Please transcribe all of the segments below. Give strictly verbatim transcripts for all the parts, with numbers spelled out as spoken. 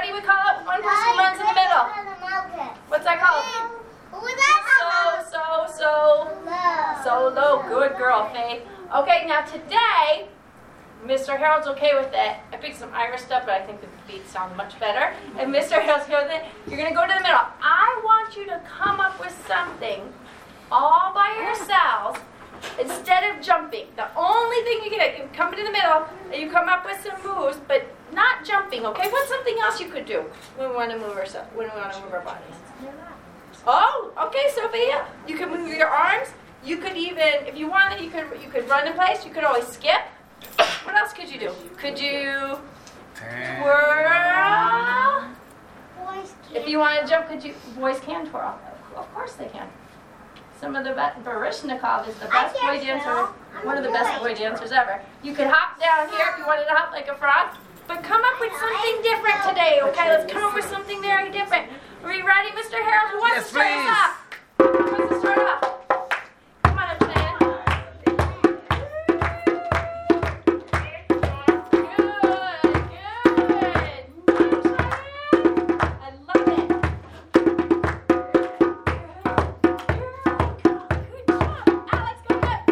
what do we call it? One person runs in the middle. What's that called? So, so, so, solo. Good girl, Faith. Okay, now today, Mister Harold's okay with it. I picked some Irish stuff, but I think the beats sound much better. And Mister Harold's okay with it. You're going to go to the middle. I want you to come up with something all by yourselves instead of jumping. The only thing you can do, you come into the middle and you come up with some moves, but not jumping, okay? What's something else you could do when we want to move ourselves, when we want to move our bodies? Oh, okay, Sophia. You can move your arms. You could even, if you wanted, you could you could run in place. You could always skip. What else could you do? Could you twirl? If you want to jump, could you? Boys can twirl. Of course they can. Some of the best. Baryshnikov is the best boy dancer. One of the best boy dancers ever. You could hop down here if you wanted to hop like a frog. But come up with something different today, okay? Let's come up with something very different. Are you ready, Mister Harold? Who wants Yes, to start please. us off? Who wants to start off? Come on, Stan. Good, good. I love it. Good job. Alex, go ahead.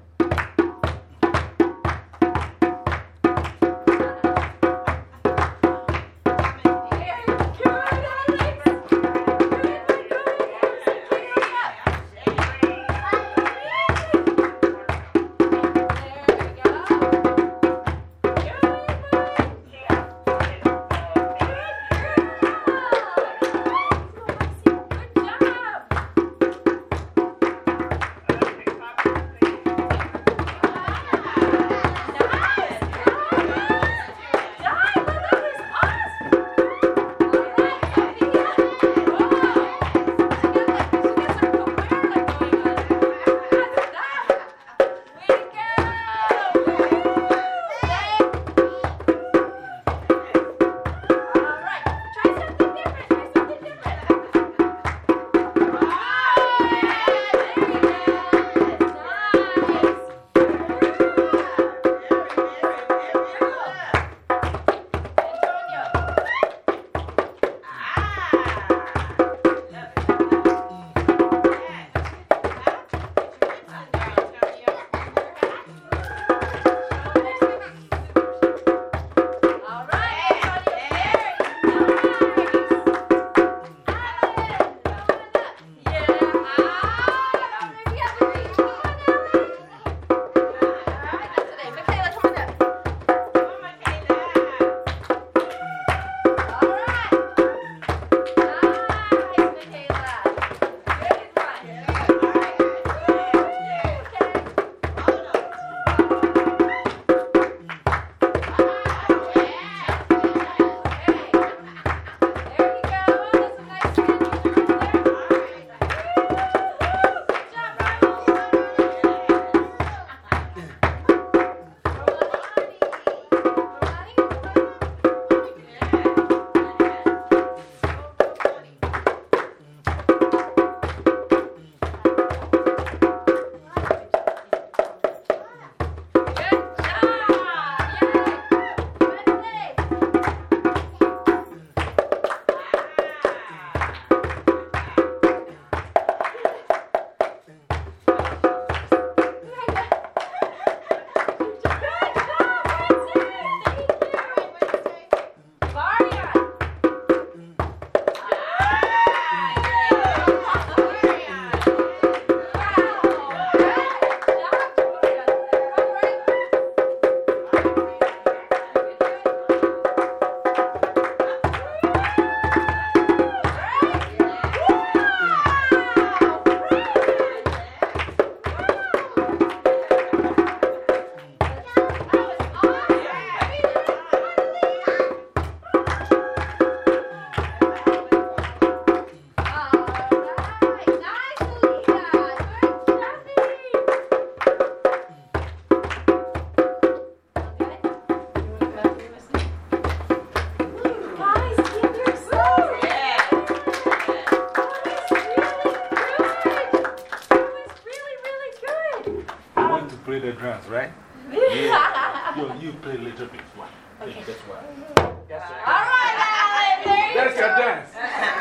play the drums, right? Yeah. you, you play a little bit. One. Okay. That's why. That's All right, Alan.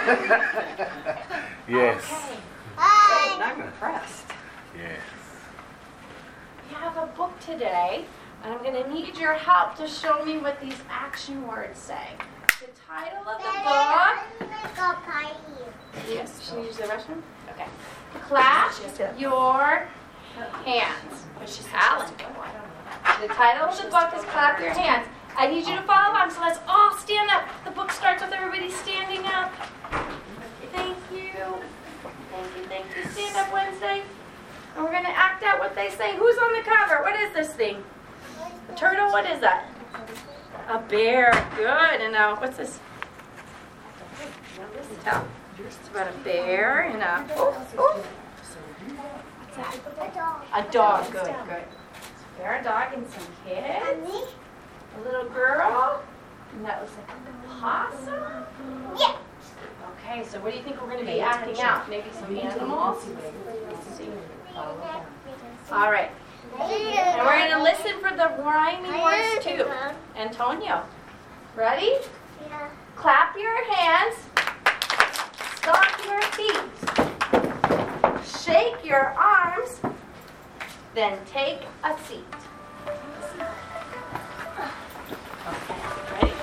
Yes. Okay. I'm impressed. Yes. We have a book today, and I'm going to need your help to show me what these action words say. The title of the book. Yes, should we use the restroom? Okay. Clap your hands. Alan. The title of the book is Clap Your Hands. I need you to follow along, so let's all stand up. The book starts with everybody standing up. Thank you. Thank you, thank you. Stand up, Wednesday. And we're going to act out what they say. Who's on the cover? What is this thing? A turtle? What is that? A bear. Good. And now, what's this? Tell. It's about a bear and a... Oh, oh. What's that? A dog. Good, good. Bear, a dog, and some kids. A little girl. And that looks like a possum. Yeah. Okay, so what do you think we're going to be acting out? Maybe some animals? Let's see. All right. And we're going to listen for the rhyming words too. Antonio, ready? Yeah. Clap your hands. Stomp your feet. Shake your arms. Then take a seat. Okay, ready?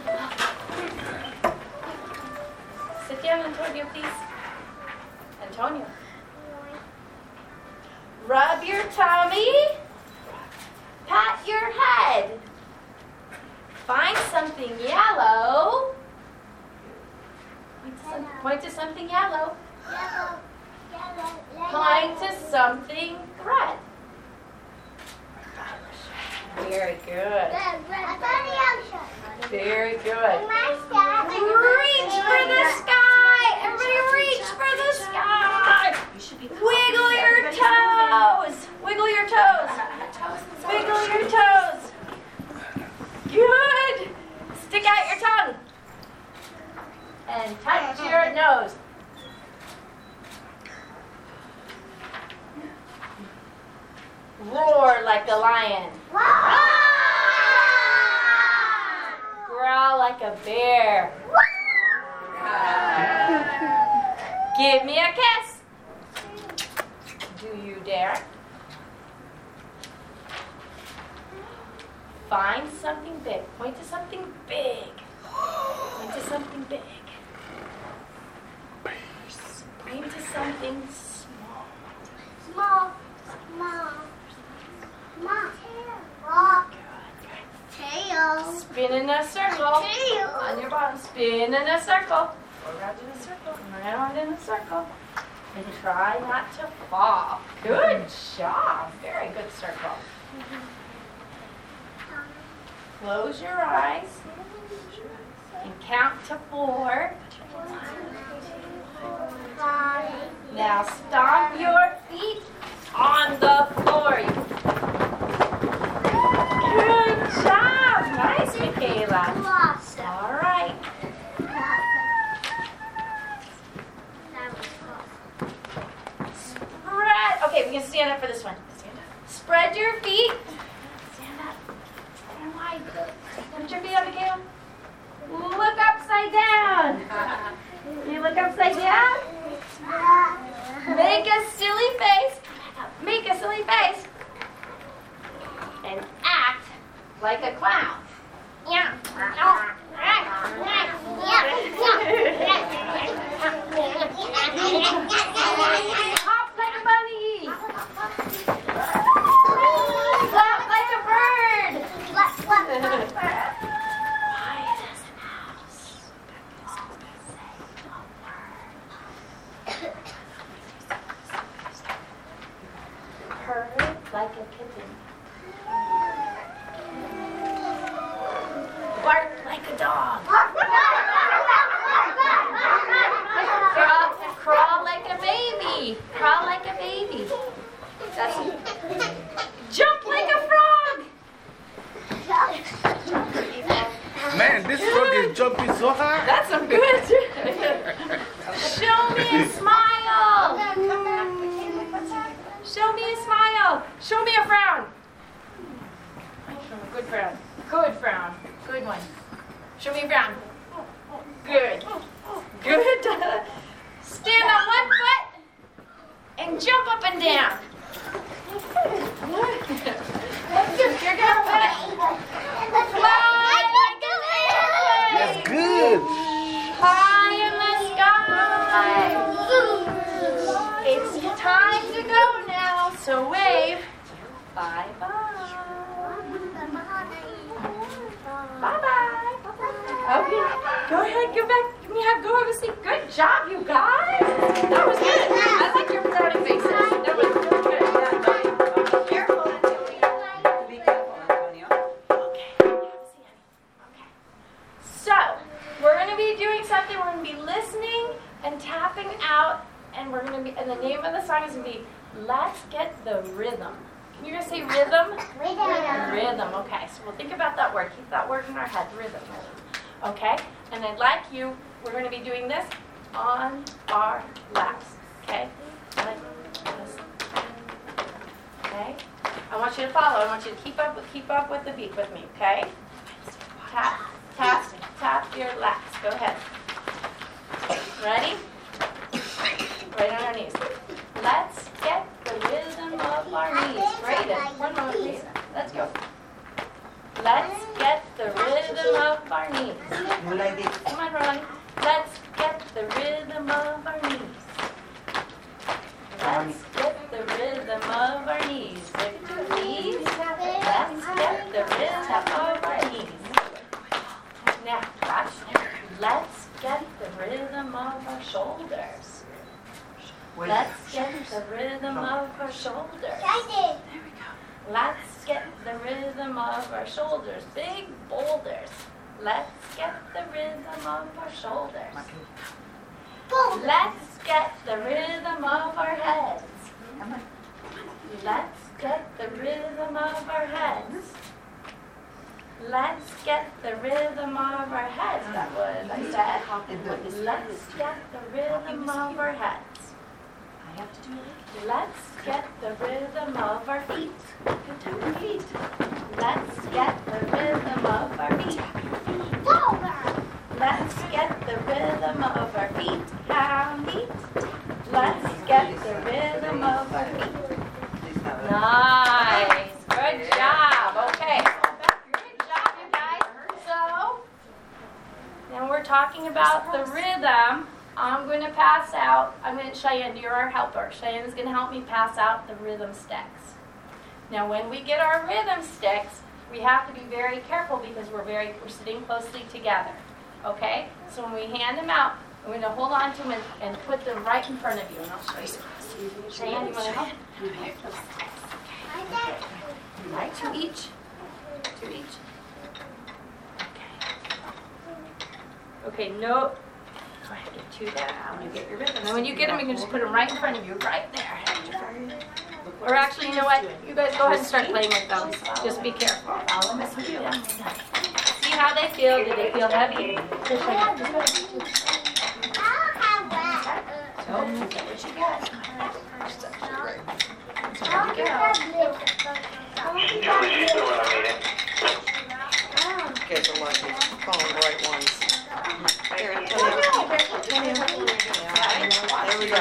Sit down, Antonio, please. Antonio. Rub your tummy. Pat your head. Find something yellow. Point to, some, point to something yellow. Yellow, yellow, yellow. Point to something red. Very good. Red, red, red. Very good. My Reach for the sky. Everybody reach for the sky. Wiggle your toes. Wiggle your toes. Wiggle your toes. Good. Stick out your tongue. And touch your nose. Roar like a lion. Growl like a bear. Give me a kiss. Do you dare? Find something big. Point to something big. Point to something big. Point to something small. Small, small, small. Tail. Tail. Spin in a circle. Tail. On your bottom. Spin in a circle. Go around in a circle. Around in a circle. And try not to fall. Good job. Very good circle. Close your eyes and count to four. Now stomp your feet on the floor. Good job. Nice, Michaela. Lost. All right. Spread. Okay, we can stand up for this one. Stand up. Spread your feet. Stand up. Stand wide. Put your feet up, Michaela. Look upside down. You look upside down. Make a silly face. Make a silly face. And act like a clown. Yeah. Hop like a bunny. Clap like a bird. Quiet as a mouse. Purr like a kitten. Bark like a dog. Crawl, crawl like a baby. Crawl like a baby. That's jump like a frog. Man, this frog is jumping so high. That's some good. Show me a smile. Show me a smile. Show me a frown. Good frown. Good frown. Good one. Show me a frown. Good. Good. Stand on one foot and jump up and down. You're gonna put it fly like an airplane. That's good. High in the sky. It's time to go now, so wave. Bye bye. Bye bye. Okay, go ahead, go back. Give me a go have a seat. Good job, you guys. That was good. I like your frowning faces. That was really good. Be careful, Antonio. Be careful, Antonio. Okay. Okay. So, we're going to be doing something. We're going to be listening and tapping out, and we're going to be. And the name of the song is going to be "Let's Get the Rhythm." Can you guys say rhythm? Rhythm. Rhythm. Okay. So we'll think about that word. Keep that word in our head. Rhythm. Rhythm. Okay. And I'd like you. We're going to be doing this on our laps. Okay. Like this. Okay. I want you to follow. I want you to keep up with keep up with the beat with me. Okay. Tap, tap, tap your laps. Go ahead. Ready? Right on our knees. Let's get the rhythm of our knees. Brayden, one moment, please. Let's go. Let's get the rhythm of our knees. You like this? Come on, Ron. Let's get the rhythm of our knees. Let's get the rhythm of our knees. Lift your knees. Let's get the rhythm of our knees. Now, watch. Let's get the rhythm of our shoulders. Let's get the rhythm of our shoulders. Let's get the rhythm of our shoulders. Big boulders. Let's get the rhythm of our shoulders. Let's get the rhythm of our heads. Let's get the rhythm of our heads. Let's get the rhythm of our heads. That was, I said. Let's get the rhythm of our heads. Let's get the rhythm of our feet. Tap your feet. Let's get the rhythm of our feet. Let's get the rhythm of our feet. Pound feet. Let's get the rhythm of our feet. Nice. Good job. Okay. Good job, you guys. So, now we're talking about the rhythm. I'm going to pass out, I'm going to, Cheyenne, you're our helper. Cheyenne is going to help me pass out the rhythm sticks. Now when we get our rhythm sticks, we have to be very careful because we're very, we're sitting closely together. Okay? So when we hand them out, we're going to hold on to them and, and put them right in front of you, and I'll show you. Cheyenne, you want to help? Okay. Right, two each. Two each. Okay. Okay, no. Get two down. You get your rhythm. And when you get them, you can just put them right in front of you, right there. Or actually, you know what? You guys go ahead and start playing with them. Just be careful. See how they feel. Do they feel heavy? Just like that. So, what you got? Kids are lucky. Calling the right ones. Here, Antonio. There we go.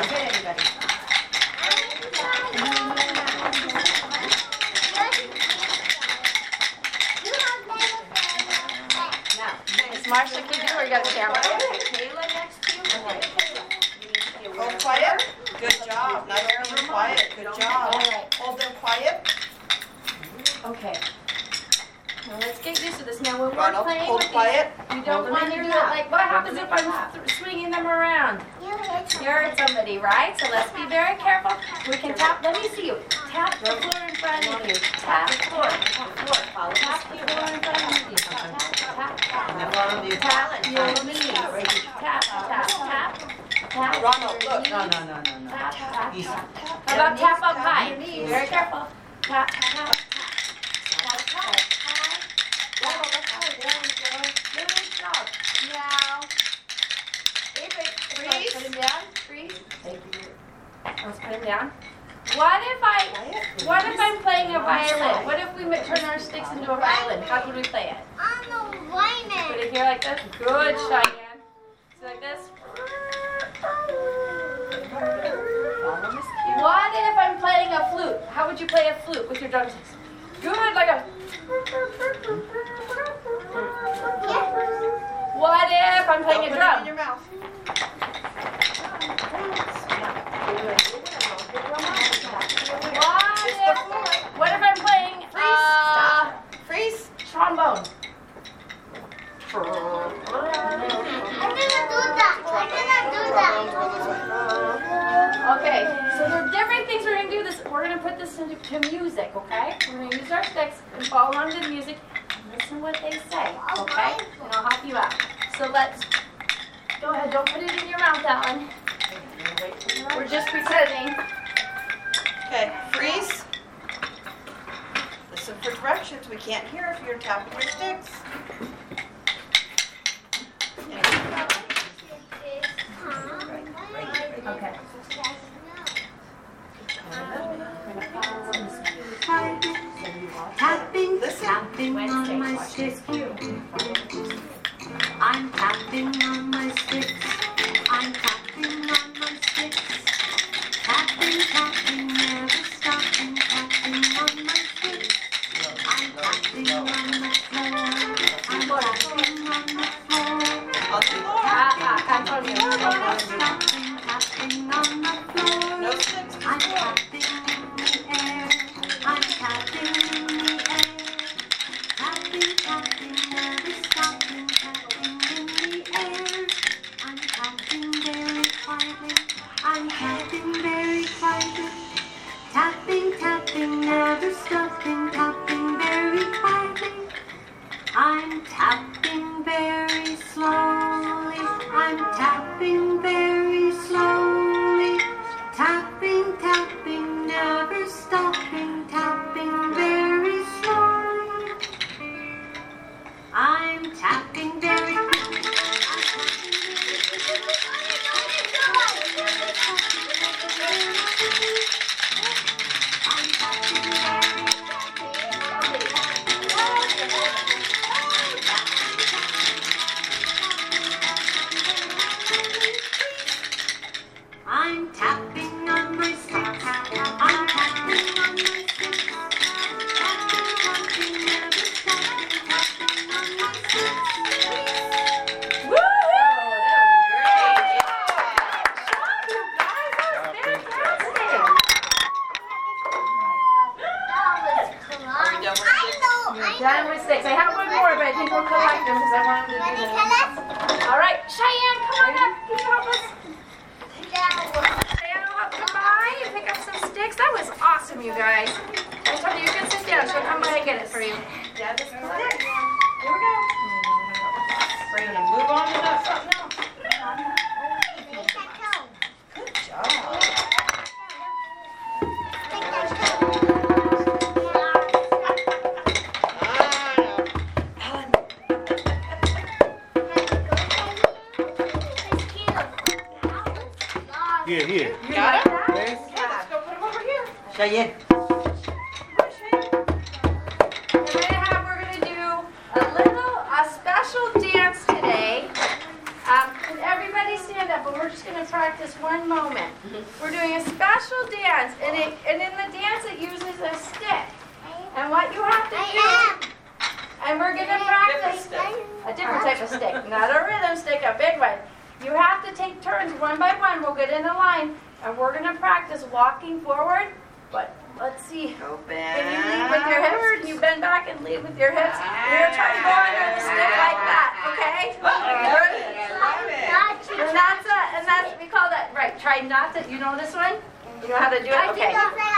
Is Marsha, can you do or you got a camera? Hold quiet. Good job. Nice being quiet. Good job. All right. Hold them quiet. Okay. Now let's get used to this. Now when we're Ronald, playing hold with quiet. these, you don't want to do it like, what happens if I'm th- swinging them around? You hurt somebody, right? So let's be very careful. We can tap, let me see you. Tap the floor in front of you. Tap the floor. Tap the floor. Tap the floor in front of you. Tap, tap, tap. Tap your knees. Tap, tap, tap. Tap Ronald, your look. knees. No, no, no, no, no. Tap, tap, Easy. tap. How about tap up high? Be very careful. Tap, tap, tap. Tap high. There we go. Good job. Now, freeze. Put him down. Freeze. Let's put him down. What if I, what if I'm playing a violin? What if we turn our sticks into a violin? How would we play it? On the Put violin. it here like this. Good, Cheyenne. So like this. how would you play a flute with your drumsticks? Good, like a... What if I'm playing Don't a put it drum? in your mouth. What It's if, the floor. what if I'm playing uh, Freeze. trombone? I'm gonna do that. I'm gonna do that. Okay, so there are different things we're going to do this. We're going to put this into to music, okay? We're going to use our sticks and follow along to the music and listen what they say, okay? And I'll help you out. So let's, go ahead, don't put it in your mouth, Ellen. We're just pretending. Okay, freeze. Listen for directions. We can't hear if you're tapping your sticks. Okay. Tapping, Listen. tapping on my stick. I'm tapping on my sticks. I'm tapping on my sticks. Tapping, tapping, never stopping. Tapping on my sticks. I'm tapping on the floor. I'm tapping on the floor. On the floor. Ah, ah, Antonio. Never stopping. Tapping on the floor. No sticks. I'm tapping in the air. I'm tapping in the air. Tapping, tapping, never stopping. Tapping in the air. I'm tapping very quietly. I'm tapping very quietly. Tapping, tapping, never stopping. Tapping very quietly. I'm tapping very slowly. I'm tapping very slowly. Tapping, tapping, never stopping. Tapping very slowly. I'm tapping very quickly. I'm tapping very I'm tapping on my sticks. I'm tapping on my sticks. Tapping, tapping, never stopping. Tapping on my sticks. Done with six. I have one more, but I think we'll collect them because I want them to do them. All right, Cheyenne, come on up. Can you help us? Cheyenne will help come by and pick up some sticks. That was awesome, you guys. I told you you can sit down. She'll come by and get it for you. Dad, this is sticks. Here we go. We're gonna move on to that something else. Good job. Here, here. You got it? Yes. Okay, let's go put them over here. Cheyenne. We're gonna have, we're gonna do a little, a special dance today. Um, can everybody stand up? But we're just gonna practice one moment. We're doing a special dance, and it, and in the dance it uses a stick. And what you have to do, and we're gonna practice a different type of stick, not a rhythm stick, a big one. You have to take turns one by one. We'll get in a line, and we're gonna practice walking forward. But let's see. Go Can you lead with your hips? Can you bend back and lead with your hips? You're gonna try to go under the stick like that, okay? And that's a, and that's, we call that, right, try not to, you know this one? You know how to do it? Okay.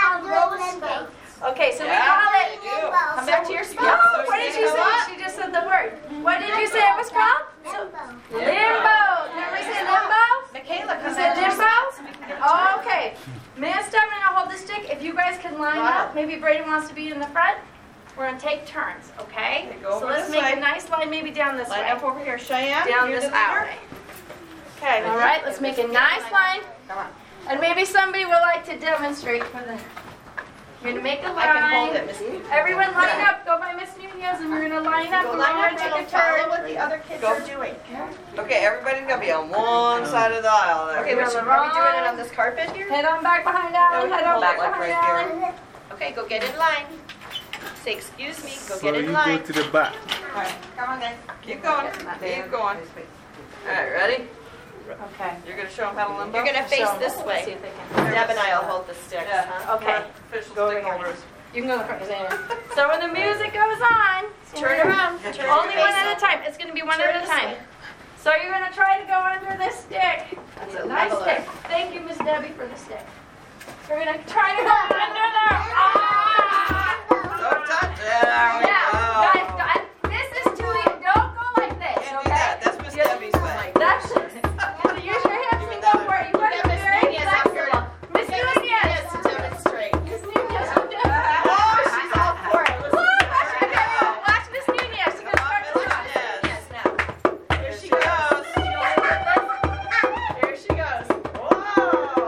Okay, so we call it, come back to your spot. Oh, what did you say? She just said the word. What did you say it was called? So, limbo. Remember you say limbo? Michaela, You come said in. limbo? Okay. Man, Steph, and I'll hold the stick. If you guys can line up, maybe Brady wants to be in the front. We're going to take turns, okay? Okay, go So over let's this make way. a nice line, maybe down this Line way. up over here. Cheyenne, Down you're this the leader. aisle. Okay. All right, let's make a nice line. Come on. And maybe somebody would like to demonstrate for the... You're going to make a line. I can hold it, Miss Nunez. Everyone line up. Go by Miss Nunez, and we're going to line up. Go and line we're up, going to and take a follow turn. what the other kids are doing. Okay, everybody's gonna be on one side of the aisle there. Okay, Are which- we doing it on this carpet here? Head on back behind No, Alan. we Head can on hold back it like behind right Alan. here. Okay, go get in line. Say, excuse me, go So get in you line. go to the back. All right, come on then. Keep going. Keep going. All right, ready? Okay. You're going to show them how to limbo? You're going to face Show 'em. this way. Deb and I will hold the sticks. Yeah. Huh? Okay. Official Go stick over here. holders. You can go in the front. So when the music goes on, turn around. Turn Only your one face at a time. It's going to be one at a time. So you're going to try to go under this stick. That's a nice stick. Thank you, Miss Debbie, for the stick. We're going to try to go under there. Ah! Don't touch it. There we Yeah, go. guys, guys, this is too easy. Don't go like this, Can't do okay? that. That's Miss Debbie's way. That's it. So use your hips and go for it. You want to be very flexible. Miss Nunez. Miss Nunez. Oh, she's all for it. Look, watch her go. Watch Miss Nunez. She's going to start to run. Yes, now. Here she goes. Here she goes. Whoa.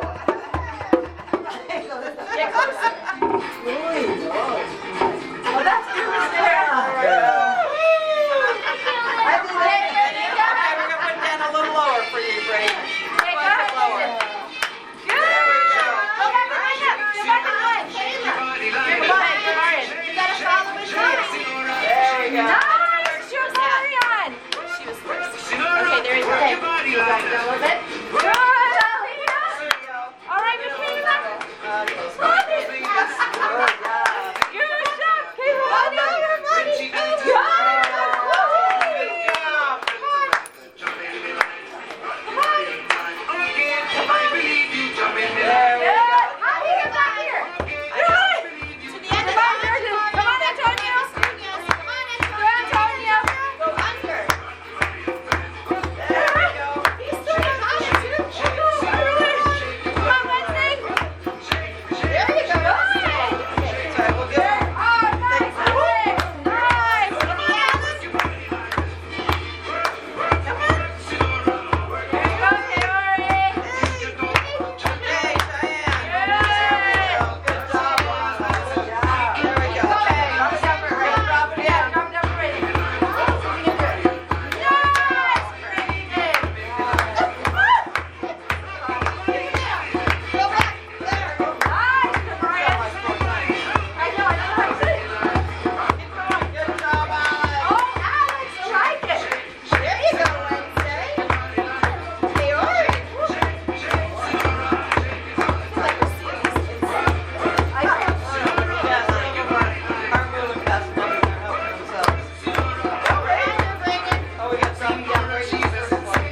Get closer. Oh, that's good, Mister Harold. I did it. Okay, we're going to put it down a little lower for you, Brady. Okay, go ahead, Lower. Susan. Good. Go back in line up. Go back in line. Come on, Lauren. You gotta follow his lead. There we go. Nice. Show Marion. She was first. Okay, there you go. Okay. You got to go a little bit. Good, Alina. All right, Miss Kayla. Love it. Good job. Kayla, well done. Good. There we Good. go. How do you get back here? Good. Come on, Jordan. Come on, Antonio. Go, Antonio. Go under. There we go. He's still on it. Come on, Wednesday. There you go. Good. Sorry, we'll get her. Oh, nice. Alex. Nice. Come on. There you go, Teori. Hey, Diane. There we go. Good job, Lana. Good job. There we go. Okay. Drop it down for it. Right. Drop it down. Drop it down for it. So we can do it. Nice. Breathing. Nice. Good, Mariah. I know. I know how you say it. Keep going. Good job, Alex. Oh, Alex, I like it. There you go, Wednesday. Teori. I like it. Yeah, some of our, our moving past nothing. They're helping themselves. Oh, we got some down there. Jesus.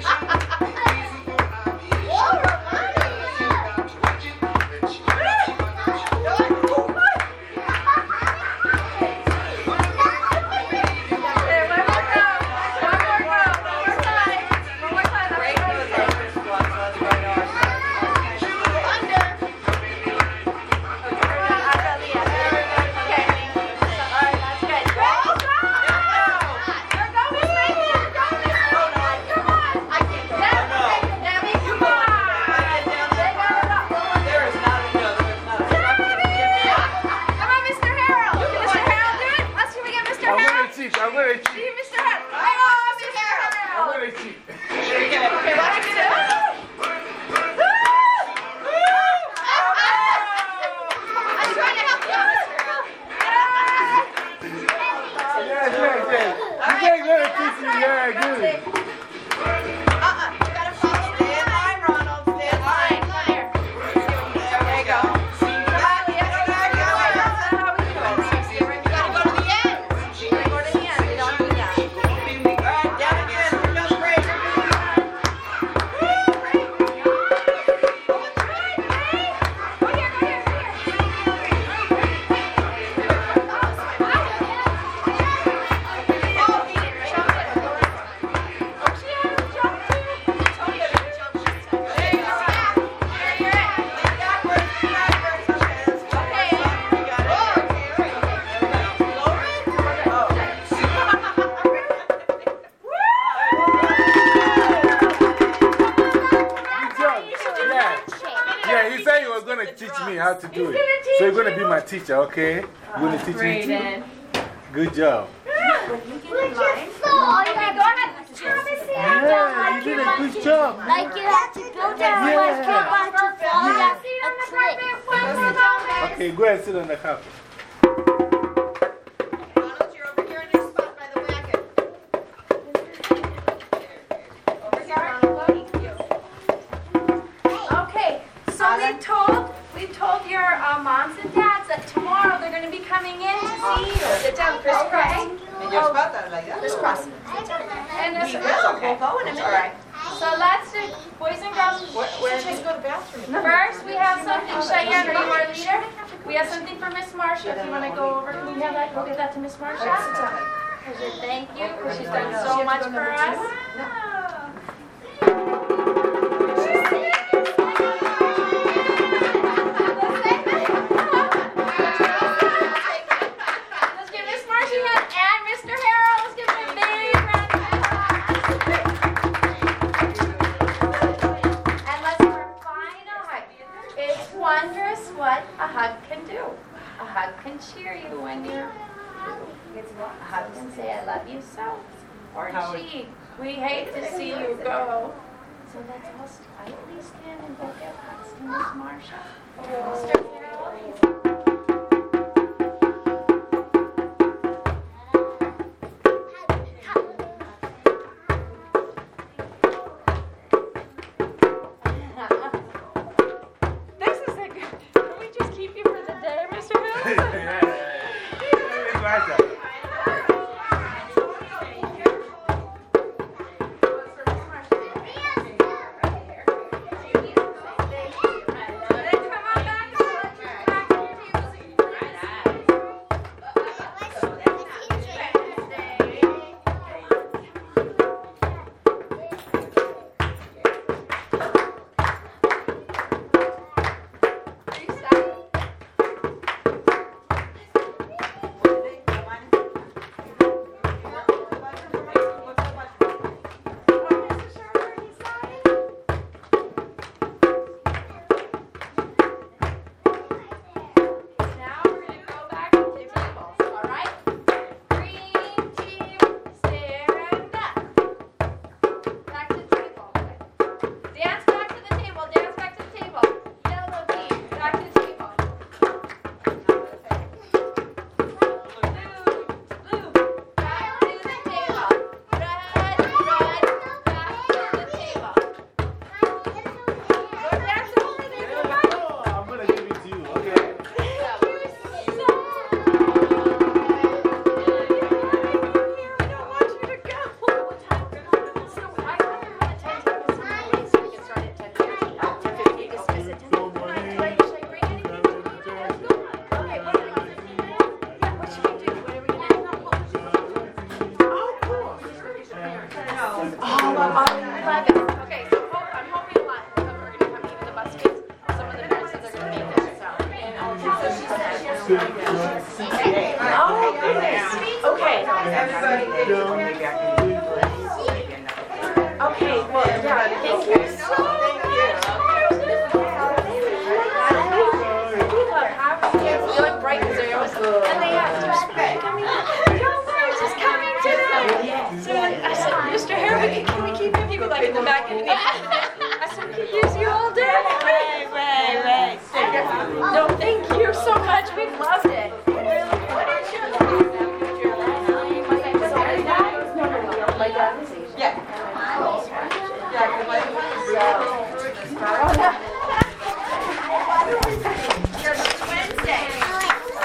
Okay, one more go. One more go. One more time. One more time. Great knows our first one, so that's right ours. Okay. All right, that's good. Go, go. There go, Miss Megan. Go, Miss Megan. Come on. Debbie, Debbie, come on. They got it up. One more There is not a no. There is not a Come on, Mister Harold. Can Mister Harold do it? Let's see if we get Mister I'm going Harold. to cheat. I'm going to See cheat. Mister Harold. Oh, Mister I'm Harold. going to cheat. Okay, watch me do it. I'm trying to help you, Mister Harold. Yes, yes, yes. You guys going to teach me. Yeah, good. Uh-uh. You gotta follow. Stay in line, Ronald. Stay in line. Here. There you go. Come on, Leah. Go back, go back. That's not how we do it. You gotta go to the end. You gotta go to the end. You don't do that. All right, down again. Here goes Brady. Go here, go here, go here. Oh, she has a jump too. There you go. Here, you're it. Backwards, backwards. Okay, that's good. Okay. You got it. Good job. Yeah. Yeah, he said he was going to teach me how to do He's it. gonna teach So you're going to you. be my teacher, okay? You're going to teach me too? Brayden. Good job. Okay, go ahead. Promise me. Yeah, you did a good job. Like you have to build it Yeah. like you're about to fall Yeah. down Sit on a the cliff. carpet one more moment. Okay, go ahead and sit on the carpet. Ronald, you're over here in your spot by the wagon. Over here, Ronald. Okay, so we've told, we've told your uh, moms and dads that tomorrow they're going to be coming in to see you. Sit down, crisscross. Okay. In your spot, like that? Crisscross. And this, Okay. We'll go in a minute. All right. so let's do, boys and girls, Where, where did you go to the bathroom? first we have something, Cheyenne, are you our leader? We have something for Miss Marcia, if you want to go over, can we have that, go give that to Miss Marcia? Thank you, because she's done so much for us. Let's give Miss Marcia a hand, and Mister Harold, let's give him a big round of applause. And let's do our final hug. It's wondrous what a hug can do. A hug can cheer you when you're, a hug can say, I love you so. Or gee, we hate to see you go. So let's all quietly stand and go give hugs to Miss Marcia. Mister Harold. This is a good, can we just keep you for the day, Mister Harold? It's like that. Now we're going to go back to the tables, all right? Green team, stand up. Back to the table. Dance back to the table, dance back to the table. Yellow team, back to the table. Blue, blue, back to the table. Red, red, back to the table. Go dance the whole thing, everybody. Oh, I'm going to give it to you, okay? Okay, so hold on, hold me a line. We're going to come even the bus kids. Some of the parents said they're going to make this, so. Oh, goodness. Okay. Okay, well, yeah, thank you so much. We love having you. We look bright because they're always, and they have, they're coming, John Myers is coming today. So I said, Mister Harold, can we keep him? He was like in the back of the I said, we can use you all day. Right, right, right. No, thank you so much. We love